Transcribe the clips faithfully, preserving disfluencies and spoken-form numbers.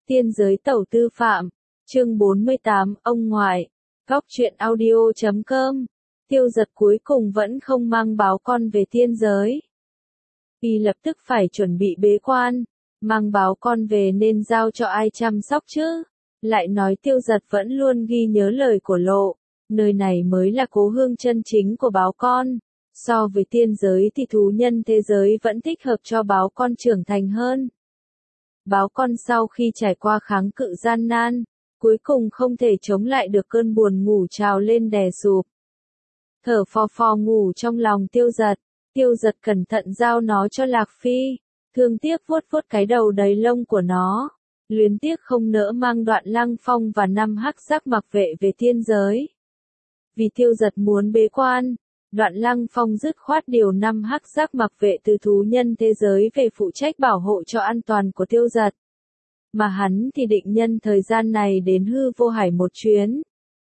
Tiên giới tẩu tư phạm, chương bốn mươi tám, ông ngoại, góc truyện audio chấm com, Tiêu Giật cuối cùng vẫn không mang báo con về tiên giới. Y lập tức phải chuẩn bị bế quan, mang báo con về nên giao cho ai chăm sóc chứ, lại nói Tiêu Giật vẫn luôn ghi nhớ lời của Lộ, nơi này mới là cố hương chân chính của báo con, so với tiên giới thì thú nhân thế giới vẫn thích hợp cho báo con trưởng thành hơn. Báo con sau khi trải qua kháng cự gian nan, cuối cùng không thể chống lại được cơn buồn ngủ trào lên đè sụp. Thở phò phò ngủ trong lòng Tiêu Giật, Tiêu Giật cẩn thận giao nó cho Lạc Phi, thương tiếc vuốt vuốt cái đầu đầy lông của nó, luyến tiếc không nỡ mang Đoạn Lăng Phong và năm hắc giác mặc vệ về tiên giới. Vì Tiêu Giật muốn bế quan, Đoạn Lăng Phong dứt khoát điều năm hắc giác mặc vệ từ thú nhân thế giới về phụ trách bảo hộ cho an toàn của Tiêu Giật. Mà hắn thì định nhân thời gian này đến hư vô hải một chuyến.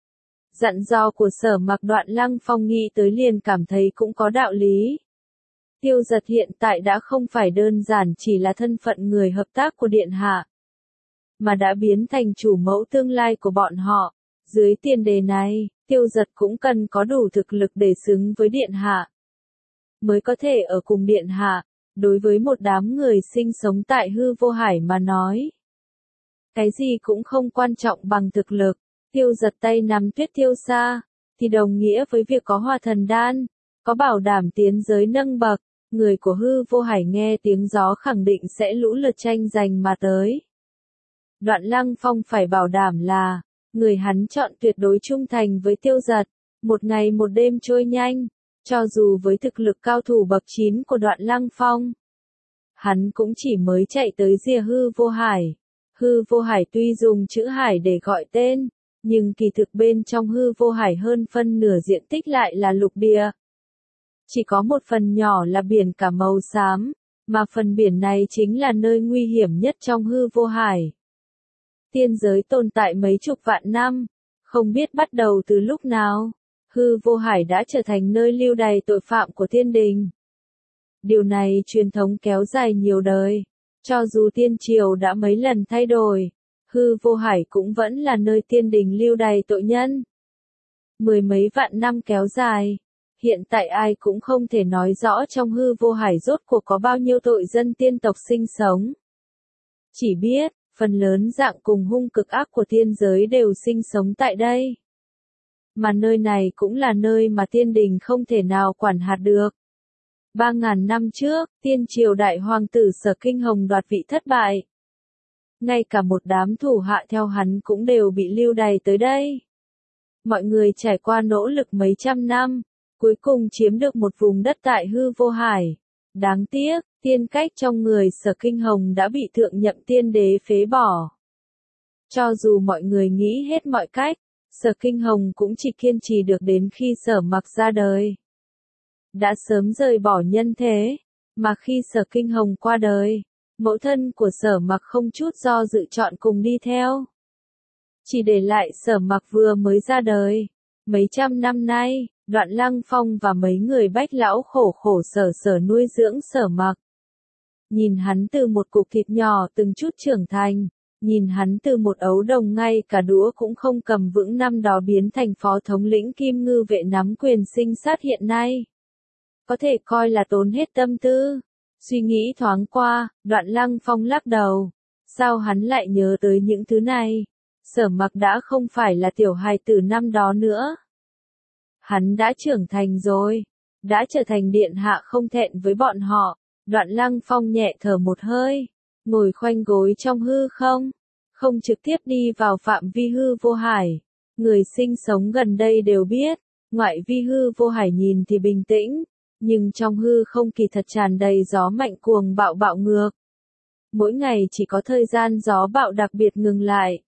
Dặn dò của Sở Mặc Đoạn Lăng Phong nghĩ tới liền cảm thấy cũng có đạo lý. Tiêu Giật hiện tại đã không phải đơn giản chỉ là thân phận người hợp tác của Điện Hạ, mà đã biến thành chủ mẫu tương lai của bọn họ. Dưới tiền đề này, Tiêu Giật cũng cần có đủ thực lực để xứng với Điện Hạ, mới có thể ở cùng Điện Hạ. Đối với một đám người sinh sống tại hư vô hải mà nói, cái gì cũng không quan trọng bằng thực lực. Tiêu Giật tay nắm Tuyết Tiêu Sa, thì đồng nghĩa với việc có Hoa Thần Đan, có bảo đảm tiến giới nâng bậc. Người của hư vô hải nghe tiếng gió khẳng định sẽ lũ lượt tranh giành mà tới. Đoạn Lăng Phong phải bảo đảm là, người hắn chọn tuyệt đối trung thành với Tiêu Giật. Một ngày một đêm trôi nhanh, cho dù với thực lực cao thủ bậc chín của Đoạn Lăng Phong, hắn cũng chỉ mới chạy tới rìa hư vô hải. Hư vô hải tuy dùng chữ hải để gọi tên, nhưng kỳ thực bên trong hư vô hải hơn phân nửa diện tích lại là lục địa. Chỉ có một phần nhỏ là biển cả màu xám, mà phần biển này chính là nơi nguy hiểm nhất trong hư vô hải. Tiên giới tồn tại mấy chục vạn năm, không biết bắt đầu từ lúc nào, hư vô hải đã trở thành nơi lưu đày tội phạm của thiên đình. Điều này truyền thống kéo dài nhiều đời, cho dù tiên triều đã mấy lần thay đổi, hư vô hải cũng vẫn là nơi thiên đình lưu đày tội nhân. Mười mấy vạn năm kéo dài, hiện tại ai cũng không thể nói rõ trong hư vô hải rốt cuộc có bao nhiêu tội dân tiên tộc sinh sống. Chỉ biết, phần lớn dạng cùng hung cực ác của tiên giới đều sinh sống tại đây. Mà nơi này cũng là nơi mà tiên đình không thể nào quản hạt được. Ba ngàn năm trước, tiên triều đại hoàng tử Sở Kinh Hồng đoạt vị thất bại. Ngay cả một đám thủ hạ theo hắn cũng đều bị lưu đày tới đây. Mọi người trải qua nỗ lực mấy trăm năm, cuối cùng chiếm được một vùng đất tại hư vô hải. Đáng tiếc, tiên cách trong người Sở Kinh Hồng đã bị thượng nhậm tiên đế phế bỏ. Cho dù mọi người nghĩ hết mọi cách, Sở Kinh Hồng cũng chỉ kiên trì được đến khi Sở Mặc ra đời. Đã sớm rời bỏ nhân thế, mà khi Sở Kinh Hồng qua đời, mẫu thân của Sở Mặc không chút do dự chọn cùng đi theo. Chỉ để lại Sở Mặc vừa mới ra đời. Mấy trăm năm nay, Đoạn Lăng Phong và mấy người bách lão khổ khổ sở sở nuôi dưỡng Sở Mặc. Nhìn hắn từ một cục thịt nhỏ từng chút trưởng thành, nhìn hắn từ một ấu đồng ngay cả đũa cũng không cầm vững năm đó biến thành phó thống lĩnh Kim Ngư vệ nắm quyền sinh sát hiện nay. Có thể coi là tốn hết tâm tư. Suy nghĩ thoáng qua, Đoạn Lăng Phong lắc đầu. Sao hắn lại nhớ tới những thứ này? Sở Mặc đã không phải là tiểu hài tử năm đó nữa. Hắn đã trưởng thành rồi, đã trở thành điện hạ không thẹn với bọn họ. Đoạn Lăng Phong nhẹ thở một hơi, ngồi khoanh gối trong hư không, không trực tiếp đi vào phạm vi hư vô hải. Người sinh sống gần đây đều biết, ngoại vi hư vô hải nhìn thì bình tĩnh, nhưng trong hư không kỳ thật tràn đầy gió mạnh cuồng bạo bạo ngược. Mỗi ngày chỉ có thời gian gió bạo đặc biệt ngừng lại.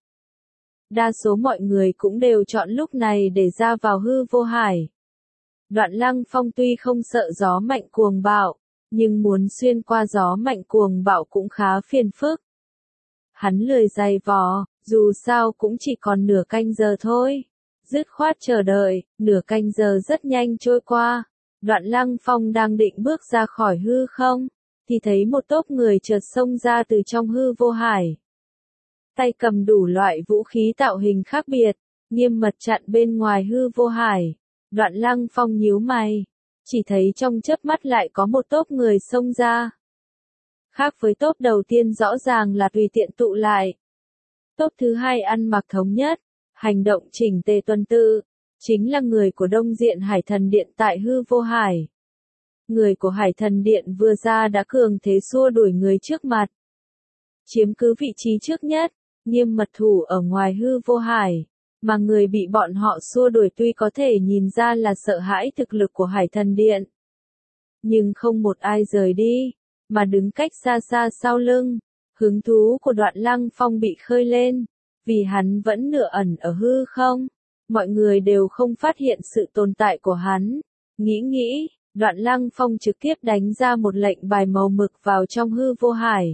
Đa số mọi người cũng đều chọn lúc này để ra vào hư vô hải. Đoạn Lăng Phong tuy không sợ gió mạnh cuồng bạo, nhưng muốn xuyên qua gió mạnh cuồng bạo cũng khá phiền phức. Hắn lười giày vò, dù sao cũng chỉ còn nửa canh giờ thôi. Dứt khoát chờ đợi, nửa canh giờ rất nhanh trôi qua. Đoạn Lăng Phong đang định bước ra khỏi hư không, thì thấy một tốp người chợt xông ra từ trong hư vô hải. tay cầm đủ loại vũ khí tạo hình khác biệt, nghiêm mật chặn bên ngoài hư vô hải. Đoạn Lăng Phong nhíu mày, chỉ thấy trong chớp mắt lại có một tốp người xông ra. Khác với tốp đầu tiên rõ ràng là tùy tiện tụ lại. Tốp thứ hai ăn mặc thống nhất, hành động chỉnh tề tuần tự, chính là người của Đông Diện Hải Thần Điện tại hư vô hải. Người của Hải Thần Điện vừa ra đã cường thế xua đuổi người trước mặt. Chiếm cứ vị trí trước nhất, nghiêm mật thủ ở ngoài hư vô hải, mà người bị bọn họ xua đuổi tuy có thể nhìn ra là sợ hãi thực lực của Hải Thần Điện. Nhưng không một ai rời đi, mà đứng cách xa xa sau lưng. Hứng thú của Đoạn Lăng Phong bị khơi lên, vì hắn vẫn nửa ẩn ở hư không, mọi người đều không phát hiện sự tồn tại của hắn. Nghĩ nghĩ, Đoạn Lăng Phong trực tiếp đánh ra một lệnh bài màu mực vào trong hư vô hải.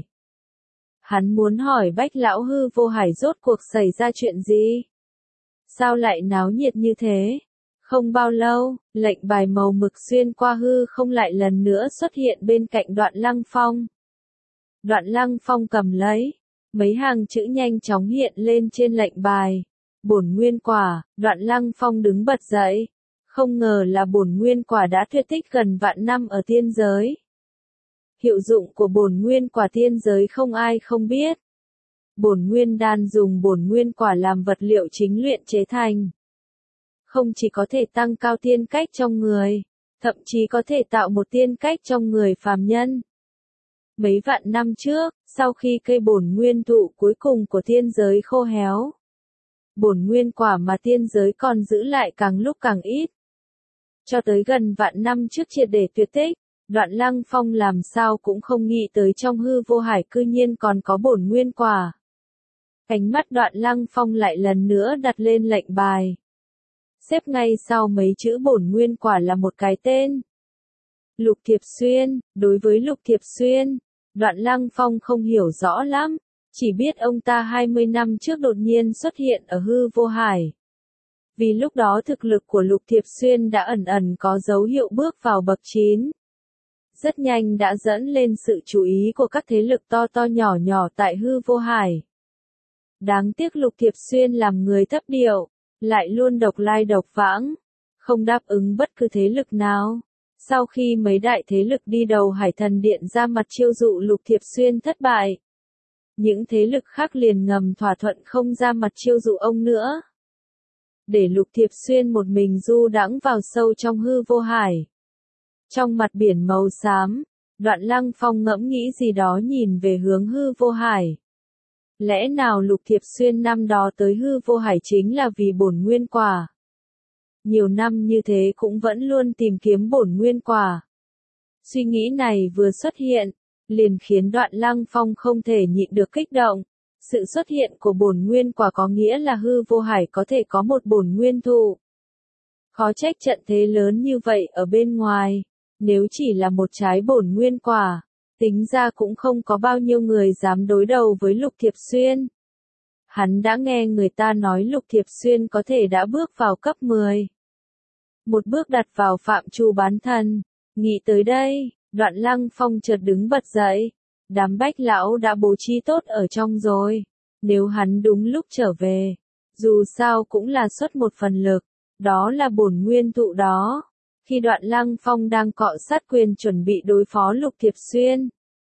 Hắn muốn hỏi Bách Lão hư vô hải rốt cuộc xảy ra chuyện gì? Sao lại náo nhiệt như thế? Không bao lâu, lệnh bài màu mực xuyên qua hư không lại lần nữa xuất hiện bên cạnh Đoạn Lăng Phong. Đoạn Lăng Phong cầm lấy, mấy hàng chữ nhanh chóng hiện lên trên lệnh bài. Bổn nguyên quả. Đoạn Lăng Phong đứng bật dậy. Không ngờ là bổn nguyên quả đã tuyệt tích gần vạn năm ở tiên giới. Hiệu dụng của bổn nguyên quả tiên giới không ai không biết. Bổn nguyên đan dùng bổn nguyên quả làm vật liệu chính luyện chế thành. Không chỉ có thể tăng cao tiên cách trong người, thậm chí có thể tạo một tiên cách trong người phàm nhân. Mấy vạn năm trước, sau khi cây bổn nguyên thụ cuối cùng của tiên giới khô héo, bổn nguyên quả mà tiên giới còn giữ lại càng lúc càng ít. Cho tới gần vạn năm trước triệt để tuyệt tích, Đoạn Lăng Phong làm sao cũng không nghĩ tới trong hư vô hải cư nhiên còn có bổn nguyên quả. Ánh mắt Đoạn Lăng Phong lại lần nữa đặt lên lệnh bài. Xếp ngay sau mấy chữ bổn nguyên quả là một cái tên. Lục Thiệp Xuyên. Đối với Lục Thiệp Xuyên, Đoạn Lăng Phong không hiểu rõ lắm, chỉ biết ông ta hai mươi năm trước đột nhiên xuất hiện ở hư vô hải. Vì lúc đó thực lực của Lục Thiệp Xuyên đã ẩn ẩn có dấu hiệu bước vào bậc chín. Rất nhanh đã dẫn lên sự chú ý của các thế lực to to nhỏ nhỏ tại hư vô hải. Đáng tiếc Lục Thiệp Xuyên làm người thấp điệu, lại luôn độc lai độc vãng, không đáp ứng bất cứ thế lực nào. Sau khi mấy đại thế lực đi đầu Hải Thần Điện ra mặt chiêu dụ Lục Thiệp Xuyên thất bại, những thế lực khác liền ngầm thỏa thuận không ra mặt chiêu dụ ông nữa. Để Lục Thiệp Xuyên một mình du đãng vào sâu trong hư vô hải. Trong mặt biển màu xám, Đoạn Lăng Phong ngẫm nghĩ gì đó nhìn về hướng hư vô hải. Lẽ nào Lục Thiệp Xuyên năm đó tới hư vô hải chính là vì bổn nguyên quả? Nhiều năm như thế cũng vẫn luôn tìm kiếm bổn nguyên quả. Suy nghĩ này vừa xuất hiện, liền khiến Đoạn Lăng Phong không thể nhịn được kích động. Sự xuất hiện của bổn nguyên quả có nghĩa là hư vô hải có thể có một bổn nguyên thụ. Khó trách trận thế lớn như vậy ở bên ngoài, nếu chỉ là một trái bổn nguyên quả, tính ra cũng không có bao nhiêu người dám đối đầu với Lục Thiệp Xuyên. Hắn đã nghe người ta nói Lục Thiệp Xuyên có thể đã bước vào cấp mười. Một bước đặt vào phạm trù bán thần. Nghĩ tới đây, Đoạn Lăng Phong chợt đứng bật dậy. Đám Bách Lão đã bố trí tốt ở trong rồi. Nếu hắn đúng lúc trở về, dù sao cũng là xuất một phần lực, đó là bổn nguyên thụ đó. Khi Đoạn Lăng Phong đang cọ sát quyền chuẩn bị đối phó Lục Thiệp Xuyên,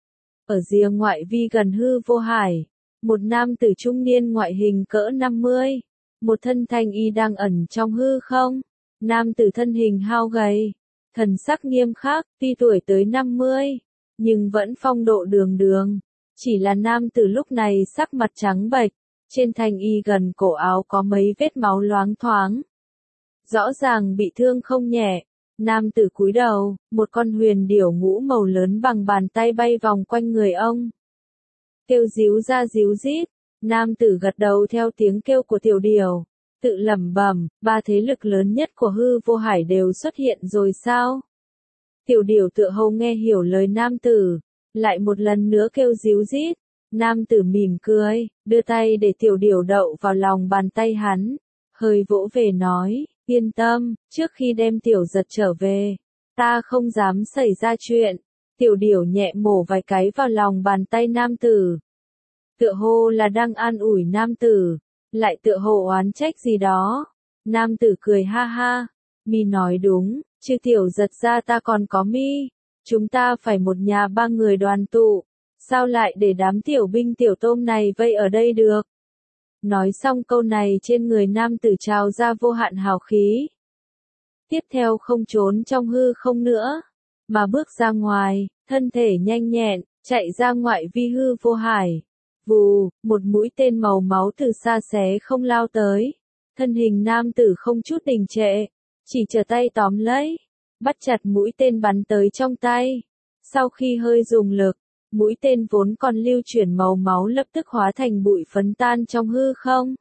ở rìa ngoại vi gần hư vô hải, một nam tử trung niên ngoại hình cỡ năm mươi, một thân thanh y đang ẩn trong hư không. Nam tử thân hình hao gầy, thần sắc nghiêm khắc, tuy tuổi tới năm mươi, nhưng vẫn phong độ đường đường. Chỉ là nam tử lúc này sắc mặt trắng bệch, trên thanh y gần cổ áo có mấy vết máu loáng thoáng. Rõ ràng bị thương không nhẹ. Nam tử cúi đầu, một con huyền điểu ngũ màu lớn bằng bàn tay bay vòng quanh người ông. Kêu díu ra díu rít, nam tử gật đầu theo tiếng kêu của tiểu điểu, tự lẩm bẩm, ba thế lực lớn nhất của hư vô hải đều xuất hiện rồi sao? Tiểu điểu tựa hồ nghe hiểu lời nam tử, lại một lần nữa kêu díu rít. Nam tử mỉm cười, đưa tay để tiểu điểu đậu vào lòng bàn tay hắn, hơi vỗ về nói, yên tâm, trước khi đem tiểu giật trở về, ta không dám xảy ra chuyện. Tiểu điểu nhẹ mổ vài cái vào lòng bàn tay nam tử. tựa hồ là đang an ủi nam tử, lại tựa hồ oán trách gì đó. Nam tử cười ha ha, mi nói đúng, chứ tiểu giật ra ta còn có mi, chúng ta phải một nhà ba người đoàn tụ, sao lại để đám tiểu binh tiểu tôm này vây ở đây được. Nói xong câu này trên người nam tử trào ra vô hạn hào khí. Tiếp theo không trốn trong hư không nữa, mà bước ra ngoài, thân thể nhanh nhẹn, chạy ra ngoại vi hư vô hải. Vù, một mũi tên màu máu từ xa xé không lao tới. Thân hình nam tử không chút đình trệ, chỉ trở tay tóm lấy, bắt chặt mũi tên bắn tới trong tay. Sau khi hơi dùng lực, mũi tên vốn còn lưu chuyển màu máu lập tức hóa thành bụi phấn tan trong hư không.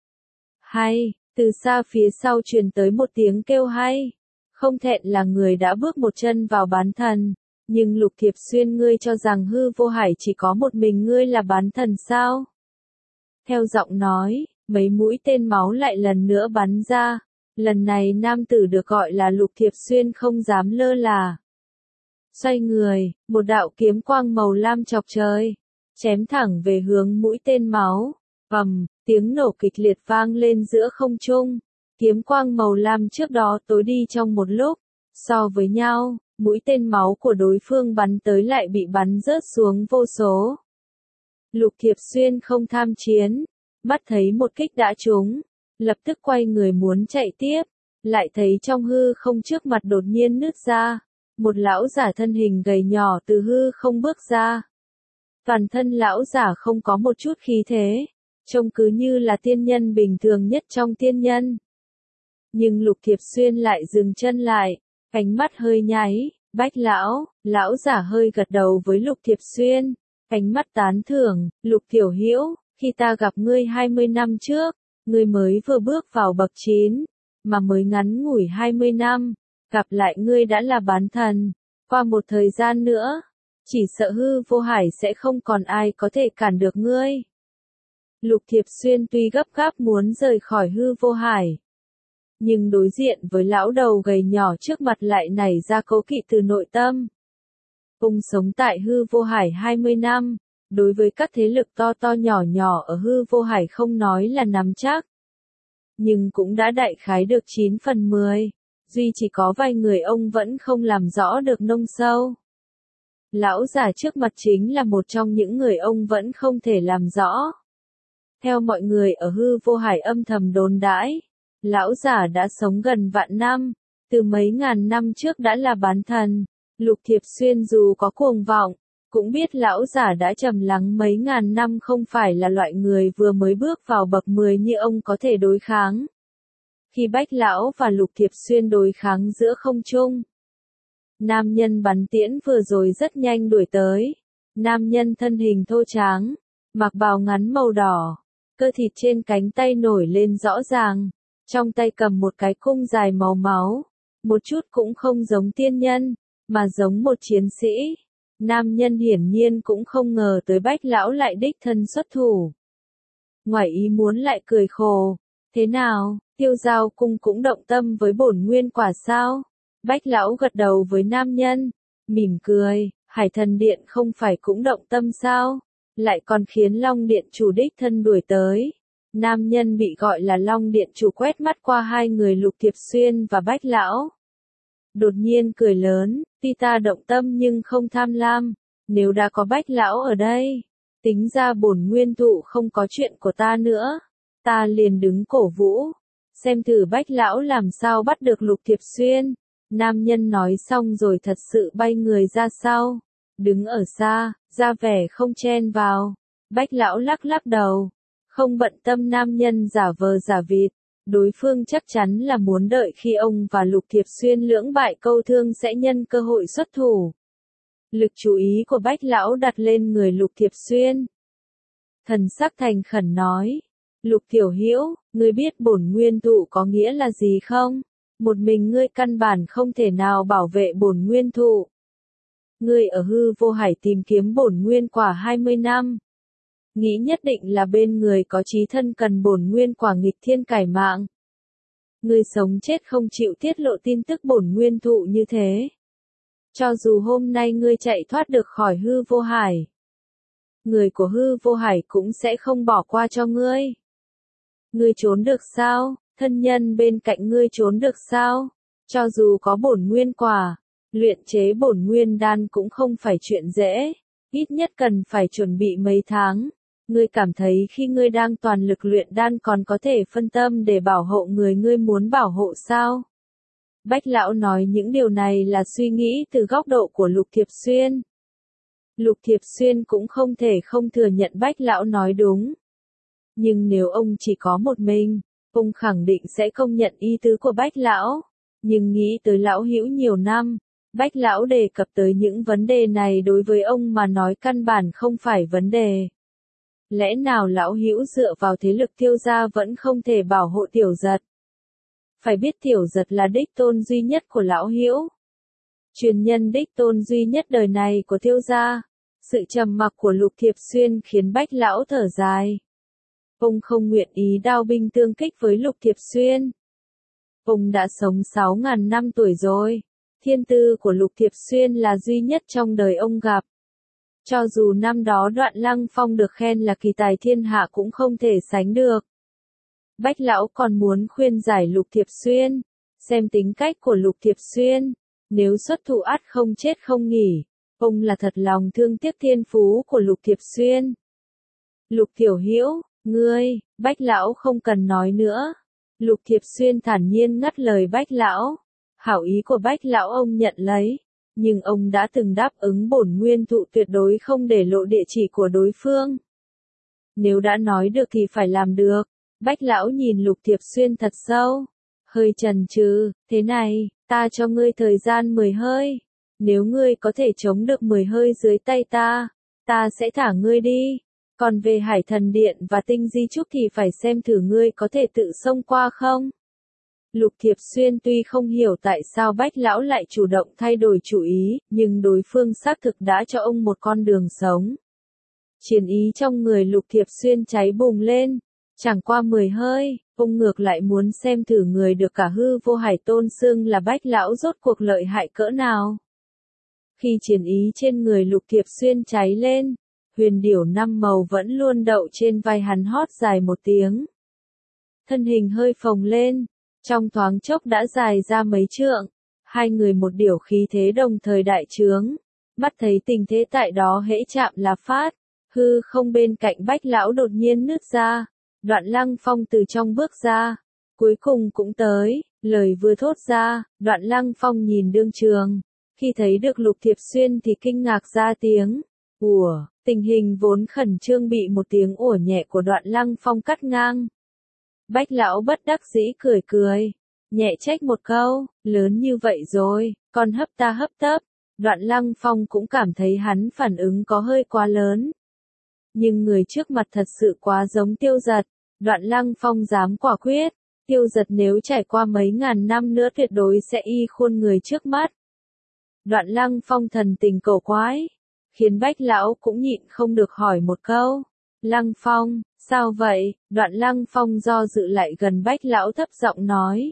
Hay, từ xa phía sau truyền tới một tiếng kêu hay. Không thẹn là người đã bước một chân vào bán thần. Nhưng Lục Thiệp Xuyên, ngươi cho rằng hư vô hải chỉ có một mình ngươi là bán thần sao? Theo giọng nói, mấy mũi tên máu lại lần nữa bắn ra. Lần này nam tử được gọi là Lục Thiệp Xuyên không dám lơ là. Xoay người, một đạo kiếm quang màu lam chọc trời, chém thẳng về hướng mũi tên máu. Ầm, tiếng nổ kịch liệt vang lên giữa không trung. Kiếm quang màu lam trước đó tối đi trong một lúc. So với nhau, mũi tên máu của đối phương bắn tới lại bị bắn rớt xuống vô số. Lục Thiệp Xuyên không tham chiến, mắt thấy một kích đã trúng, lập tức quay người muốn chạy tiếp, lại thấy trong hư không trước mặt đột nhiên nứt ra, một lão giả thân hình gầy nhỏ từ hư không bước ra. Toàn thân lão giả không có một chút khí thế, trông cứ như là tiên nhân bình thường nhất trong tiên nhân. Nhưng Lục Thiệp Xuyên lại dừng chân lại, ánh mắt hơi nháy. Bách lão, lão giả hơi gật đầu với Lục Thiệp Xuyên, ánh mắt tán thưởng. Lục tiểu hữu, khi ta gặp ngươi hai mươi năm trước, ngươi mới vừa bước vào bậc chín, mà mới ngắn ngủi hai mươi năm, gặp lại ngươi đã là bán thần. Qua một thời gian nữa, chỉ sợ hư vô hải sẽ không còn ai có thể cản được ngươi. Lục Thiệp Xuyên tuy gấp gáp muốn rời khỏi hư vô hải, nhưng đối diện với lão đầu gầy nhỏ trước mặt lại nảy ra cố kỵ từ nội tâm. Ông sống tại hư vô hải hai mươi năm, đối với các thế lực to to nhỏ nhỏ ở hư vô hải không nói là nắm chắc, nhưng cũng đã đại khái được chín phần mười, duy chỉ có vài người ông vẫn không làm rõ được nông sâu. Lão già trước mặt chính là một trong những người ông vẫn không thể làm rõ. Theo mọi người ở hư vô hải âm thầm đồn đãi, lão giả đã sống gần vạn năm, từ mấy ngàn năm trước đã là bán thần. Lục Thiệp Xuyên dù có cuồng vọng, cũng biết lão giả đã trầm lắng mấy ngàn năm không phải là loại người vừa mới bước vào bậc mười như ông có thể đối kháng. Khi Bách lão và Lục Thiệp Xuyên đối kháng giữa không trung, nam nhân bắn tiễn vừa rồi rất nhanh đuổi tới. Nam nhân thân hình thô tráng, mặc bào ngắn màu đỏ, cơ thịt trên cánh tay nổi lên rõ ràng, trong tay cầm một cái cung dài màu máu, một chút cũng không giống tiên nhân, mà giống một chiến sĩ. Nam nhân hiển nhiên cũng không ngờ tới Bách lão lại đích thân xuất thủ. Ngoài ý muốn lại cười khổ, thế nào, Tiêu Giao cung cũng động tâm với bổn nguyên quả sao? Bách lão gật đầu với nam nhân, mỉm cười, Hải Thần Điện không phải cũng động tâm sao? Lại còn khiến Long Điện chủ đích thân đuổi tới. Nam nhân bị gọi là Long Điện chủ quét mắt qua hai người Lục Thiệp Xuyên và Bách lão. Đột nhiên cười lớn, tuy ta động tâm nhưng không tham lam, nếu đã có Bách lão ở đây, tính ra bổn nguyên thụ không có chuyện của ta nữa, ta liền đứng cổ vũ, xem thử Bách lão làm sao bắt được Lục Thiệp Xuyên. Nam nhân nói xong rồi thật sự bay người ra sau, đứng ở xa, ra vẻ không chen vào. Bách lão lắc lắc đầu, không bận tâm nam nhân giả vờ giả vịt. Đối phương chắc chắn là muốn đợi khi ông và Lục Thiệp Xuyên lưỡng bại câu thương sẽ nhân cơ hội xuất thủ. Lực chú ý của Bách lão đặt lên người Lục Thiệp Xuyên. Thần sắc thành khẩn nói, Lục tiểu hữu, ngươi biết bổn nguyên thụ có nghĩa là gì không? Một mình ngươi căn bản không thể nào bảo vệ bổn nguyên thụ. Ngươi ở hư vô hải tìm kiếm bổn nguyên quả hai mươi năm. Nghĩ nhất định là bên người có chí thân cần bổn nguyên quả nghịch thiên cải mạng. Ngươi sống chết không chịu tiết lộ tin tức bổn nguyên thụ như thế. Cho dù hôm nay ngươi chạy thoát được khỏi hư vô hải, người của hư vô hải cũng sẽ không bỏ qua cho ngươi. Ngươi trốn được sao? Thân nhân bên cạnh ngươi trốn được sao? Cho dù có bổn nguyên quả, luyện chế bổn nguyên đan cũng không phải chuyện dễ, ít nhất cần phải chuẩn bị mấy tháng. Ngươi cảm thấy khi ngươi đang toàn lực luyện đan còn có thể phân tâm để bảo hộ người ngươi muốn bảo hộ sao? Bách lão nói những điều này là suy nghĩ từ góc độ của Lục Thiệp Xuyên. Lục Thiệp Xuyên cũng không thể không thừa nhận Bách lão nói đúng. Nhưng nếu ông chỉ có một mình, ông khẳng định sẽ công nhận ý tứ của Bách lão. Nhưng nghĩ tới lão hữu nhiều năm, Bách lão đề cập tới những vấn đề này đối với ông mà nói căn bản không phải vấn đề. Lẽ nào lão hữu dựa vào thế lực Tiêu gia vẫn không thể bảo hộ Tiểu Giật? Phải biết Tiểu Giật là đích tôn duy nhất của lão hữu. Truyền nhân đích tôn duy nhất đời này của Tiêu gia. Sự trầm mặc của Lục Thiệp Xuyên khiến Bách lão thở dài. Ông không nguyện ý đao binh tương kích với Lục Thiệp Xuyên. Ông đã sống sáu ngàn năm tuổi rồi. Thiên tư của Lục Thiệp Xuyên là duy nhất trong đời ông gặp. Cho dù năm đó Đoạn Lăng Phong được khen là kỳ tài thiên hạ cũng không thể sánh được. Bách lão còn muốn khuyên giải Lục Thiệp Xuyên, xem tính cách của Lục Thiệp Xuyên, nếu xuất thủ ắt không chết không nghỉ, ông là thật lòng thương tiếc thiên phú của Lục Thiệp Xuyên. Lục Tiểu Hữu, ngươi, Bách lão không cần nói nữa. Lục Thiệp Xuyên thản nhiên ngắt lời Bách lão. Hảo ý của Bách lão ông nhận lấy, nhưng ông đã từng đáp ứng bổn nguyên thụ tuyệt đối không để lộ địa chỉ của đối phương. Nếu đã nói được thì phải làm được. Bách lão nhìn Lục Thiệp Xuyên thật sâu, hơi chần chừ, thế này, ta cho ngươi thời gian mười hơi. Nếu ngươi có thể chống được mười hơi dưới tay ta, ta sẽ thả ngươi đi. Còn về Hải Thần Điện và Tinh Di Trúc thì phải xem thử ngươi có thể tự xông qua không. Lục Thiệp Xuyên tuy không hiểu tại sao Bách lão lại chủ động thay đổi chủ ý, nhưng đối phương xác thực đã cho ông một con đường sống. Chiến ý trong người Lục Thiệp Xuyên cháy bùng lên, chẳng qua mười hơi, ông ngược lại muốn xem thử người được cả hư vô hải tôn xưng là Bách lão rốt cuộc lợi hại cỡ nào. Khi chiến ý trên người Lục Thiệp Xuyên cháy lên, huyền điểu năm màu vẫn luôn đậu trên vai hắn hót dài một tiếng. Thân hình hơi phồng lên, trong thoáng chốc đã dài ra mấy trượng, hai người một điểu khí thế đồng thời đại trướng, mắt thấy tình thế tại đó hễ chạm là phát, hư không bên cạnh Bách lão đột nhiên nứt ra, Đoạn Lăng Phong từ trong bước ra, cuối cùng cũng tới, lời vừa thốt ra, Đoạn Lăng Phong nhìn đương trường, khi thấy được Lục Thiệp Xuyên thì kinh ngạc ra tiếng, ủa, tình hình vốn khẩn trương bị một tiếng ủa nhẹ của Đoạn Lăng Phong cắt ngang. Bách lão bất đắc dĩ cười cười, nhẹ trách một câu, lớn như vậy rồi, còn hấp ta hấp tấp. Đoạn Lăng Phong cũng cảm thấy hắn phản ứng có hơi quá lớn. Nhưng người trước mặt thật sự quá giống Tiêu Giật, Đoạn Lăng Phong dám quả quyết, Tiêu Giật nếu trải qua mấy ngàn năm nữa tuyệt đối sẽ y khuôn người trước mắt. Đoạn Lăng Phong thần tình cổ quái, khiến Bách lão cũng nhịn không được hỏi một câu. Lăng Phong, sao vậy? Đoạn Lăng Phong do dự lại gần Bách lão thấp giọng nói.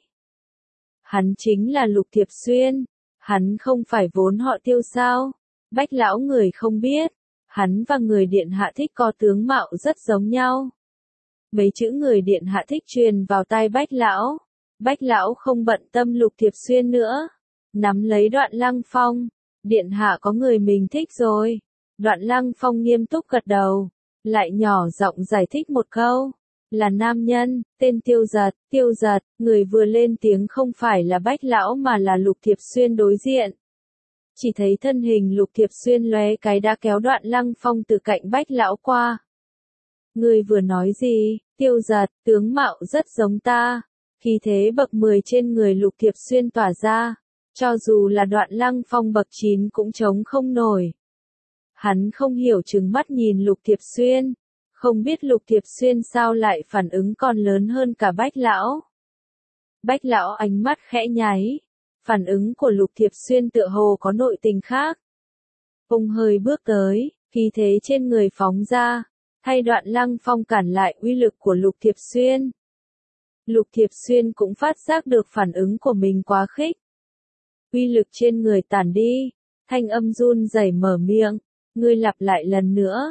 Hắn chính là Lục Thiệp Xuyên, hắn không phải vốn họ Tiêu sao? Bách lão người không biết, hắn và người điện hạ thích có tướng mạo rất giống nhau. Mấy chữ người điện hạ thích truyền vào tai Bách lão. Bách lão không bận tâm Lục Thiệp Xuyên nữa, nắm lấy Đoạn Lăng Phong. Điện hạ có người mình thích rồi. Đoạn Lăng Phong nghiêm túc gật đầu, lại nhỏ giọng giải thích một câu. Là nam nhân, tên Tiêu Giật. Tiêu Giật, người vừa lên tiếng không phải là Bách lão mà là Lục Thiệp Xuyên đối diện. Chỉ thấy thân hình Lục Thiệp Xuyên lóe cái đã kéo Đoạn Lăng Phong từ cạnh Bách lão qua. Người vừa nói gì? Tiêu Giật, tướng mạo rất giống ta. Khí thế bậc mười trên người Lục Thiệp Xuyên tỏa ra, cho dù là Đoạn Lăng Phong bậc chín cũng chống không nổi. Hắn không hiểu trừng mắt nhìn Lục Thiệp Xuyên, không biết Lục Thiệp Xuyên sao lại phản ứng còn lớn hơn cả Bách lão. Bách lão ánh mắt khẽ nháy, phản ứng của Lục Thiệp Xuyên tựa hồ có nội tình khác. Ông hơi bước tới, khí thế trên người phóng ra, thay Đoạn Lăng Phong cản lại uy lực của Lục Thiệp Xuyên. Lục Thiệp Xuyên cũng phát giác được phản ứng của mình quá khích. Uy lực trên người tản đi, thanh âm run rẩy mở miệng, ngươi lặp lại lần nữa.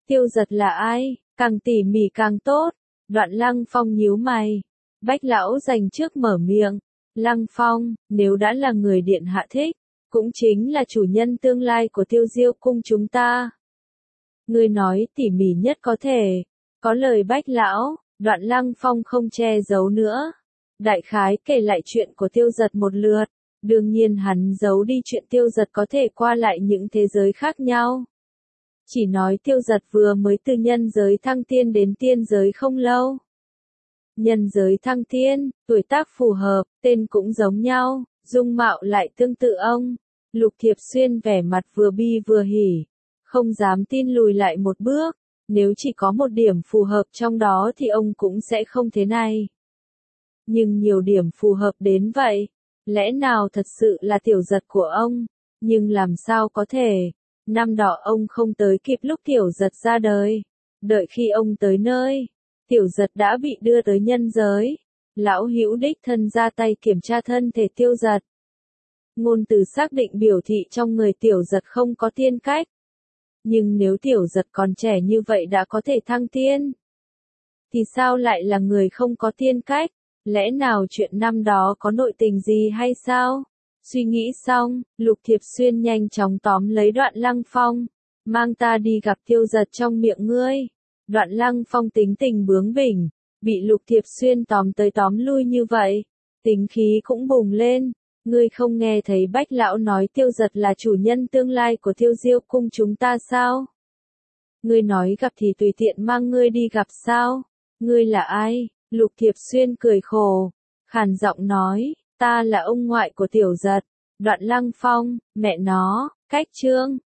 Tiêu Giật là ai? Càng tỉ mỉ càng tốt. Đoạn Lăng Phong nhíu mày. Bách lão dành trước mở miệng. Lăng Phong, nếu đã là người điện hạ thích, cũng chính là chủ nhân tương lai của Tiêu Diêu cung chúng ta. Ngươi nói tỉ mỉ nhất có thể. Có lời Bách lão, Đoạn Lăng Phong không che giấu nữa. Đại khái kể lại chuyện của Tiêu Giật một lượt. Đương nhiên hắn giấu đi chuyện Tiêu Giật có thể qua lại những thế giới khác nhau. Chỉ nói Tiêu Giật vừa mới từ nhân giới thăng tiên đến tiên giới không lâu. Nhân giới thăng tiên, tuổi tác phù hợp, tên cũng giống nhau, dung mạo lại tương tự ông. Lục Thiệp Xuyên vẻ mặt vừa bi vừa hỉ, không dám tin lùi lại một bước. Nếu chỉ có một điểm phù hợp trong đó thì ông cũng sẽ không thế này. Nhưng nhiều điểm phù hợp đến vậy, lẽ nào thật sự là Tiểu Giật của ông? Nhưng làm sao có thể? Năm đó ông không tới kịp lúc Tiểu Giật ra đời. Đợi khi ông tới nơi, Tiểu Giật đã bị đưa tới nhân giới. Lão hữu đích thân ra tay kiểm tra thân thể Tiêu Giật. Ngôn từ xác định biểu thị trong người Tiểu Giật không có tiên cách. Nhưng nếu Tiểu Giật còn trẻ như vậy đã có thể thăng tiên, thì sao lại là người không có tiên cách? Lẽ nào chuyện năm đó có nội tình gì hay sao? Suy nghĩ xong, Lục Thiệp Xuyên nhanh chóng tóm lấy Đoạn Lăng Phong. Mang ta đi gặp Tiêu Giật trong miệng ngươi. Đoạn Lăng Phong tính tình bướng bỉnh, bị Lục Thiệp Xuyên tóm tới tóm lui như vậy. Tính khí cũng bùng lên. Ngươi không nghe thấy Bách lão nói Tiêu Giật là chủ nhân tương lai của Tiêu Diêu cung chúng ta sao? Ngươi nói gặp thì tùy tiện mang ngươi đi gặp sao? Ngươi là ai? Lục Thiệp Xuyên cười khổ, khàn giọng nói, ta là ông ngoại của Tiểu Giật. Đoạn Lăng Phong, mẹ nó, cách trương.